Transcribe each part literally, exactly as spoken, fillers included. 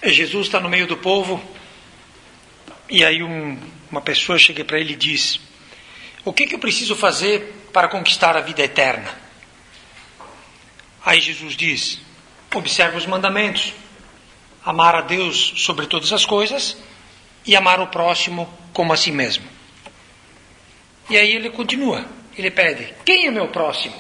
Jesus está no meio do povo, e aí um, uma pessoa chega para ele e diz: o que, que eu preciso fazer para conquistar a vida eterna? Aí Jesus diz: observe os mandamentos, amar a Deus sobre todas as coisas e amar o próximo como a si mesmo. E aí ele continua, ele pede: quem é meu próximo?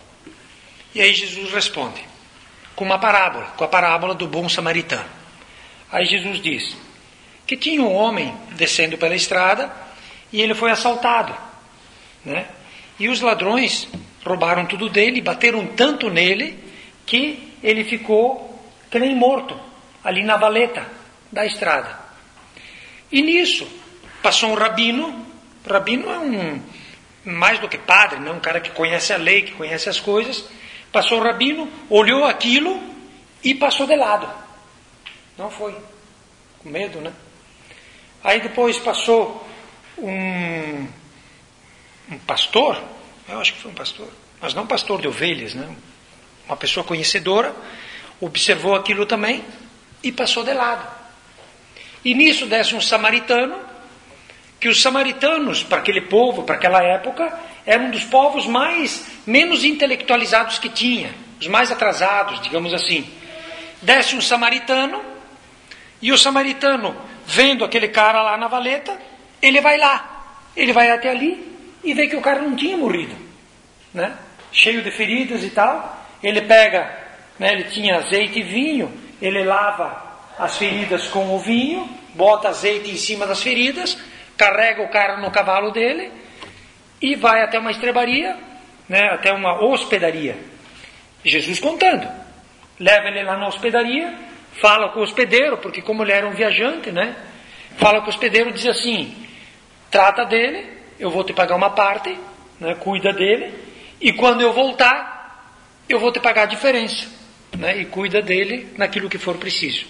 E aí Jesus responde com uma parábola, com a parábola do bom samaritano. Aí Jesus diz que tinha um homem descendo pela estrada e ele foi assaltado, né? E os ladrões roubaram tudo dele, bateram tanto nele que ele ficou que nem morto ali na valeta da estrada. E nisso passou um rabino. Rabino é um mais do que padre, né? Um cara que conhece a lei, que conhece as coisas. Passou o rabino, olhou aquilo e passou de lado. Não foi. Com medo, né? Aí depois passou um, um pastor, eu acho que foi um pastor, mas não pastor de ovelhas, né? Uma pessoa conhecedora, observou aquilo também e passou de lado. E nisso desce um samaritano, que os samaritanos, para aquele povo, para aquela época, eram um dos povos mais, menos intelectualizados que tinha, os mais atrasados, digamos assim. Desce um samaritano, e o samaritano, vendo aquele cara lá na valeta, ele vai lá, ele vai até ali e vê que o cara não tinha morrido, né? Cheio de feridas e tal. Ele pega, né, ele tinha azeite e vinho, ele lava as feridas com o vinho, bota azeite em cima das feridas, carrega o cara no cavalo dele e vai até uma estrebaria, né, até uma hospedaria. Jesus contando, leva ele lá na hospedaria, fala com o hospedeiro, porque como ele era um viajante, né, fala com o hospedeiro, diz assim: trata dele, eu vou te pagar uma parte, né, cuida dele, e quando eu voltar, eu vou te pagar a diferença, né, e cuida dele naquilo que for preciso.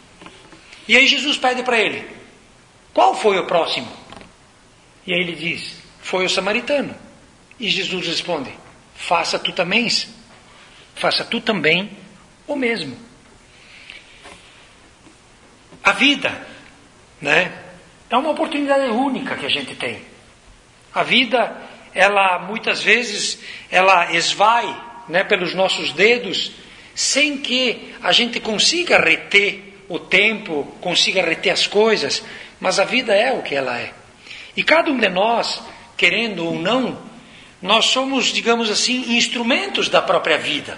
E aí Jesus pede para ele: qual foi o próximo? E aí ele diz: foi o samaritano. E Jesus responde: faça tu também, faça tu também o mesmo. A vida, né, é uma oportunidade única que a gente tem. A vida, ela muitas vezes, ela esvai, né, pelos nossos dedos, sem que a gente consiga reter o tempo, consiga reter as coisas, mas a vida é o que ela é. E cada um de nós, querendo ou não, nós somos, digamos assim, instrumentos da própria vida.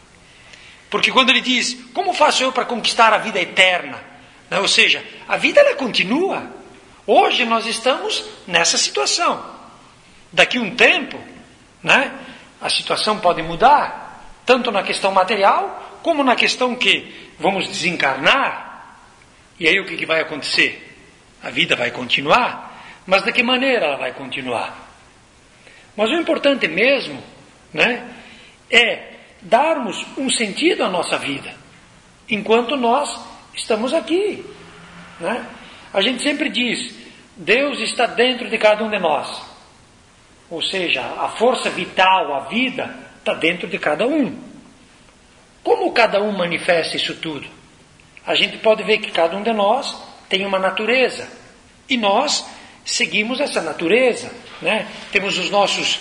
Porque quando ele diz: como faço eu para conquistar a vida eterna? Né? Ou seja, a vida ela continua. Hoje nós estamos nessa situação. Daqui a um tempo, né, a situação pode mudar, tanto na questão material, como na questão que vamos desencarnar. E aí o que, que vai acontecer? A vida vai continuar, mas de que maneira ela vai continuar? Mas o importante mesmo, né, é darmos um sentido à nossa vida, enquanto nós estamos aqui, né? A gente sempre diz: Deus está dentro de cada um de nós. Ou seja, a força vital, a vida, está dentro de cada um. Como cada um manifesta isso tudo? A gente pode ver que cada um de nós tem uma natureza. E nós seguimos essa natureza, né? Temos os nossos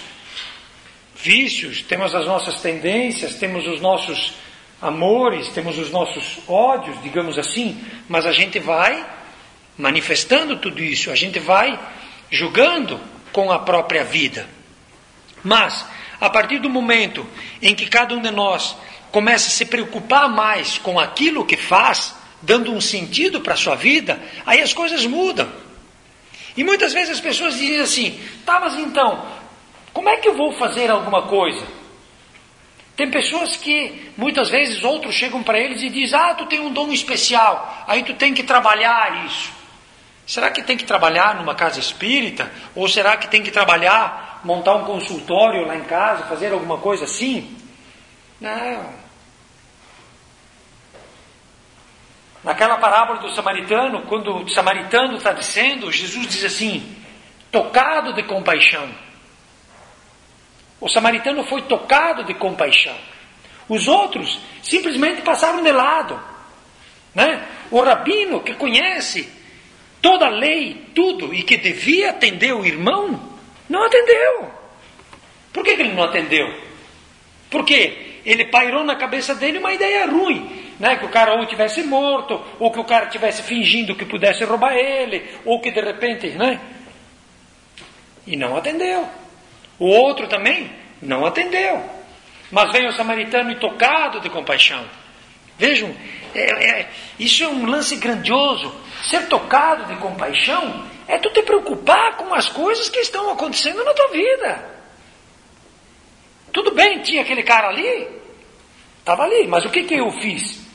vícios, temos as nossas tendências, temos os nossos amores, temos os nossos ódios, digamos assim, mas a gente vai manifestando tudo isso, a gente vai julgando com a própria vida. Mas, a partir do momento em que cada um de nós começa a se preocupar mais com aquilo que faz, dando um sentido para a sua vida, aí as coisas mudam. E muitas vezes as pessoas dizem assim: tá, mas então, como é que eu vou fazer alguma coisa? Tem pessoas que, muitas vezes, outros chegam para eles e dizem: ah, tu tem um dom especial, aí tu tem que trabalhar isso. Será que tem que trabalhar numa casa espírita? Ou será que tem que trabalhar, montar um consultório lá em casa, fazer alguma coisa assim? Não. Naquela parábola do samaritano, quando o samaritano está descendo, Jesus diz assim: tocado de compaixão. O samaritano foi tocado de compaixão. Os outros simplesmente passaram de lado, né? O rabino que conhece toda a lei, tudo, e que devia atender o irmão, não atendeu. Por que, que ele não atendeu? Porque ele pairou na cabeça dele uma ideia ruim, né? Que o cara ou tivesse morto, ou que o cara tivesse fingindo que pudesse roubar ele, ou que de repente, né? E não atendeu. O outro também não atendeu. Mas vem o samaritano e tocado de compaixão. Vejam, é, é, isso é um lance grandioso. Ser tocado de compaixão é tu te preocupar com as coisas que estão acontecendo na tua vida. Tudo bem, tinha aquele cara ali, estava ali, mas o que, que eu fiz?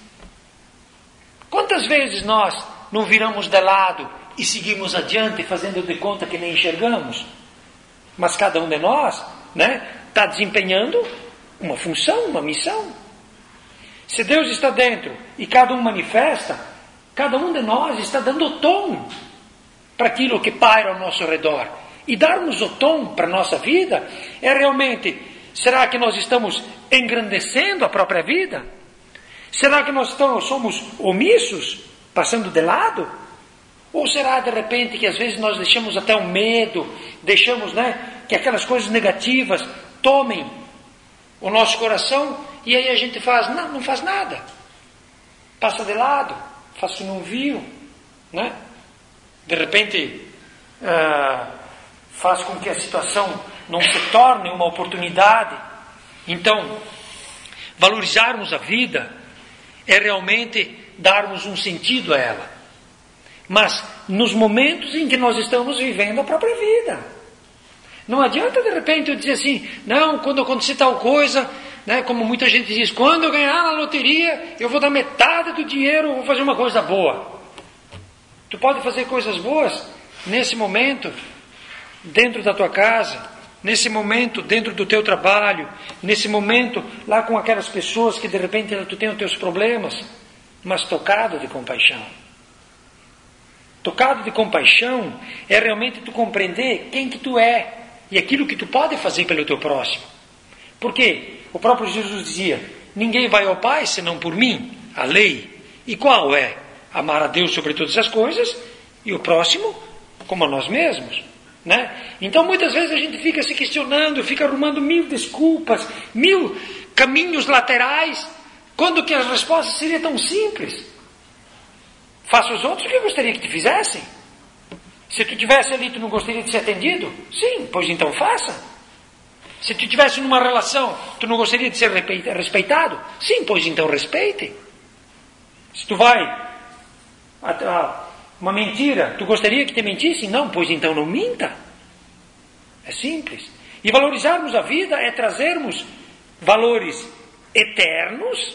Quantas vezes nós não viramos de lado e seguimos adiante fazendo de conta que nem enxergamos? Mas cada um de nós, né, está desempenhando uma função, uma missão. Se Deus está dentro e cada um manifesta, cada um de nós está dando o tom para aquilo que paira ao nosso redor. E darmos o tom para a nossa vida é realmente, será que nós estamos engrandecendo a própria vida? Será que nós estamos, somos omissos, passando de lado? Ou será de repente que às vezes nós deixamos até o medo, deixamos, né, que aquelas coisas negativas tomem o nosso coração e aí a gente faz, não, não faz nada. Passa de lado, faz que não viu, né? De repente uh, faz com que a situação não se torne uma oportunidade. Então, valorizarmos a vida é realmente darmos um sentido a ela. Mas nos momentos em que nós estamos vivendo a própria vida. Não adianta de repente eu dizer assim, não, quando acontecer tal coisa, né, como muita gente diz, quando eu ganhar na loteria, eu vou dar metade do dinheiro, vou fazer uma coisa boa. Tu pode fazer coisas boas nesse momento, dentro da tua casa, nesse momento dentro do teu trabalho, nesse momento lá com aquelas pessoas que de repente tu tem os teus problemas, mas tocado de compaixão. Tocado de compaixão é realmente tu compreender quem que tu é e aquilo que tu pode fazer pelo teu próximo. Porque o próprio Jesus dizia, ninguém vai ao Pai senão por mim, a lei. E qual é? Amar a Deus sobre todas as coisas e o próximo como a nós mesmos. Né? Então muitas vezes a gente fica se questionando, fica arrumando mil desculpas, mil caminhos laterais, quando que a resposta seria tão simples. Faça os outros o que eu gostaria que te fizessem. Se tu estivesse ali, tu não gostaria de ser atendido? Sim, pois então faça. Se tu estivesse numa relação, tu não gostaria de ser respeitado? Sim, pois então respeite. Se tu vai a, a uma mentira, tu gostaria que te mentissem? Não, pois então não minta. É simples. E valorizarmos a vida é trazermos valores eternos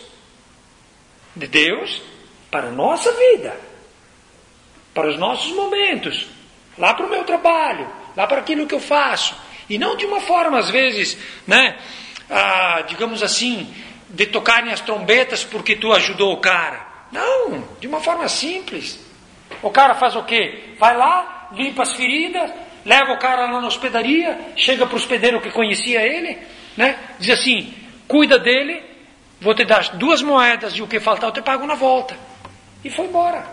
de Deus para a nossa vida, para os nossos momentos, lá para o meu trabalho, lá para aquilo que eu faço, e não de uma forma, às vezes, né, ah, digamos assim, de tocarem as trombetas porque tu ajudou o cara. Não, de uma forma simples. O cara faz o quê? Vai lá, limpa as feridas, leva o cara lá na hospedaria, chega para o hospedeiro que conhecia ele, né, diz assim, cuida dele, vou te dar duas moedas e o que faltar eu te pago na volta. E foi embora.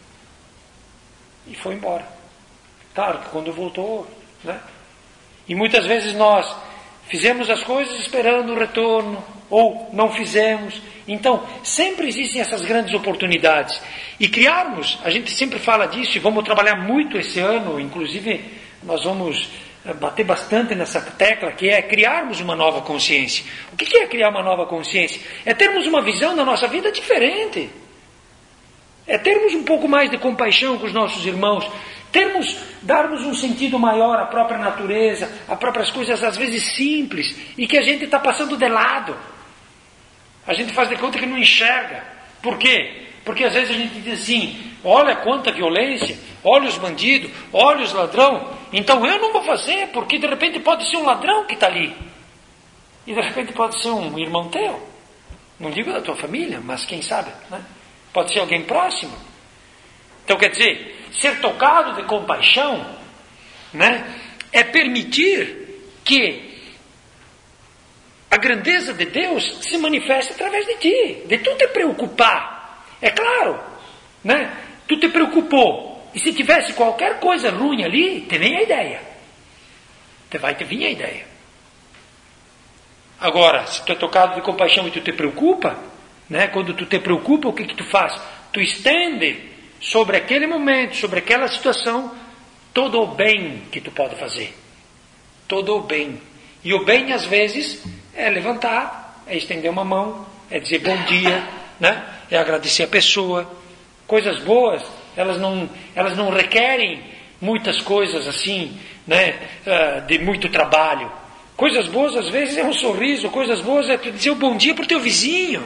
E foi embora. Claro que quando voltou, né? E muitas vezes nós fizemos as coisas esperando o retorno, ou não fizemos. Então, sempre existem essas grandes oportunidades. E criarmos, a gente sempre fala disso, e vamos trabalhar muito esse ano, inclusive nós vamos bater bastante nessa tecla, que é criarmos uma nova consciência. O que é criar uma nova consciência? É termos uma visão da nossa vida diferente. É termos um pouco mais de compaixão com os nossos irmãos, termos, darmos um sentido maior à própria natureza, às próprias coisas às vezes simples, e que a gente está passando de lado. A gente faz de conta que não enxerga. Por quê? Porque às vezes a gente diz assim, olha quanta violência, olha os bandidos, olha os ladrões, então eu não vou fazer, porque de repente pode ser um ladrão que está ali. E de repente pode ser um irmão teu. Não digo da tua família, mas quem sabe, né? Pode ser alguém próximo. Então, quer dizer, ser tocado de compaixão, né, é permitir que a grandeza de Deus se manifeste através de ti, de tu te preocupar. É claro, né? Tu te preocupou. E se tivesse qualquer coisa ruim ali, te vem a ideia. Te vai te vir a ideia. Agora, se tu é tocado de compaixão e tu te preocupa, né? Quando tu te preocupa, o que que tu faz? Tu estende sobre aquele momento, sobre aquela situação, todo o bem que tu pode fazer. Todo o bem. E o bem, às vezes, é levantar, é estender uma mão, é dizer bom dia, né? É agradecer a pessoa. Coisas boas, elas não, elas não requerem muitas coisas assim, né? De muito trabalho. Coisas boas, às vezes, é um sorriso. Coisas boas é tu dizer o bom dia para o teu vizinho.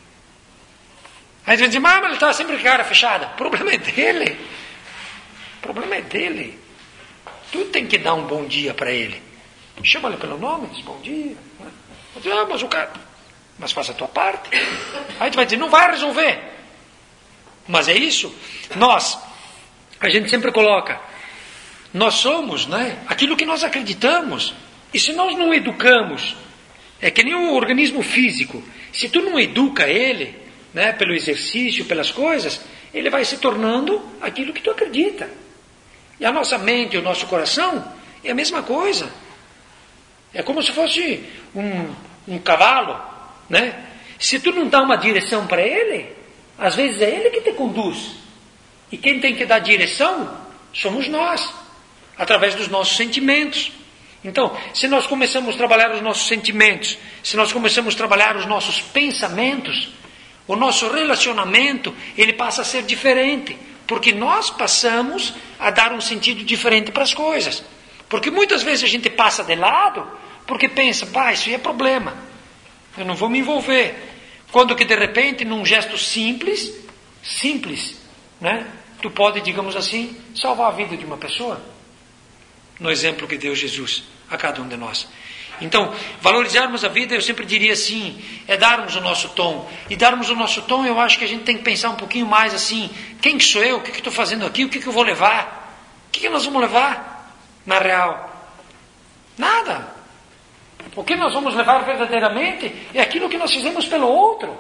Aí tu vai dizer, mas ele está sempre com a cara fechada. O problema é dele. O problema é dele. Tu tem que dar um bom dia para ele. Chama ele pelo nome, diz bom dia. Diz, ah, mas o cara... Mas faça a tua parte. Aí tu vai dizer, não vai resolver. Mas é isso. Nós, a gente sempre coloca, nós somos, né, aquilo que nós acreditamos. E se nós não educamos, é que nem um organismo físico. Se tu não educa ele, né, pelo exercício, pelas coisas, ele vai se tornando aquilo que tu acredita. E a nossa mente, o nosso coração, é a mesma coisa. É como se fosse um, um cavalo, né? Se tu não dá uma direção para ele, às vezes é ele que te conduz. E quem tem que dar direção somos nós, através dos nossos sentimentos. Então, se nós começamos a trabalhar os nossos sentimentos, se nós começamos a trabalhar os nossos pensamentos, o nosso relacionamento, ele passa a ser diferente. Porque nós passamos a dar um sentido diferente para as coisas. Porque muitas vezes a gente passa de lado, porque pensa, pá, isso aí é problema. Eu não vou me envolver. Quando que de repente, num gesto simples, simples, né? Tu pode, digamos assim, salvar a vida de uma pessoa. No exemplo que deu Jesus a cada um de nós. Então, valorizarmos a vida, eu sempre diria assim, é darmos o nosso tom. E darmos o nosso tom, eu acho que a gente tem que pensar um pouquinho mais assim, quem que sou eu? O que que estou fazendo aqui? O que que eu vou levar? O que que nós vamos levar na real? Nada. O que nós vamos levar verdadeiramente é aquilo que nós fizemos pelo outro.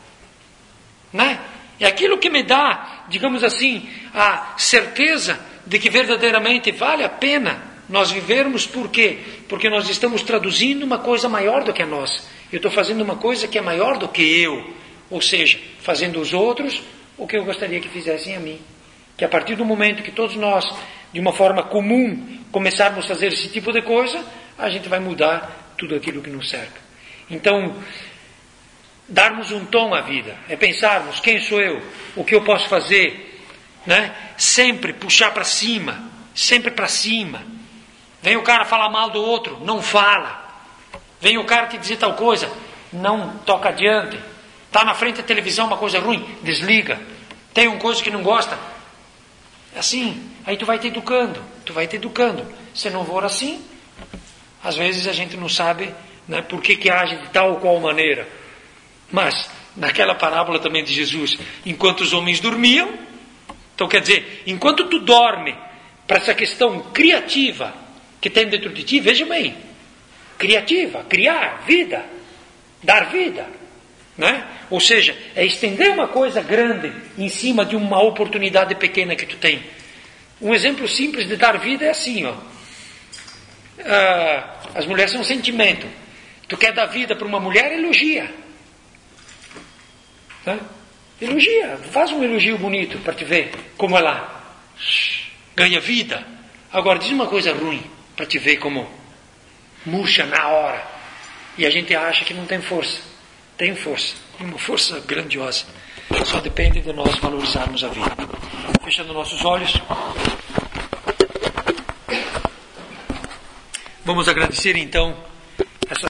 Né? É aquilo que me dá, digamos assim, a certeza de que verdadeiramente vale a pena nós vivermos. Por quê? Porque nós estamos traduzindo uma coisa maior do que a nós. Eu estou fazendo uma coisa que é maior do que eu. Ou seja, fazendo os outros o que eu gostaria que fizessem a mim. Que a partir do momento que todos nós, de uma forma comum, começarmos a fazer esse tipo de coisa, a gente vai mudar tudo aquilo que nos cerca. Então, darmos um tom à vida. É pensarmos, quem sou eu? O que eu posso fazer? Né? Sempre puxar para cima. Sempre para cima. Vem o cara falar mal do outro, não fala. Vem o cara te dizer tal coisa, não toca adiante. Está na frente da televisão uma coisa ruim, desliga. Tem uma coisa que não gosta. Assim, aí tu vai te educando, tu vai te educando. Se não for assim, às vezes a gente não sabe, né, por que que age de tal ou qual maneira. Mas, naquela parábola também de Jesus, enquanto os homens dormiam, então quer dizer, enquanto tu dorme, para essa questão criativa que tem dentro de ti, veja bem, criativa, criar, vida, dar vida, né? Ou seja, é estender uma coisa grande em cima de uma oportunidade pequena que tu tem. Um exemplo simples de dar vida é assim, ó. Ah, as mulheres são um sentimento. Tu quer dar vida para uma mulher, elogia. Né? Elogia, faz um elogio bonito para te ver como ela ganha vida. Agora diz uma coisa ruim para te ver como murcha na hora. E a gente acha que não tem força. Tem força, uma força grandiosa. Só depende de nós valorizarmos a vida. Fechando nossos olhos, vamos agradecer então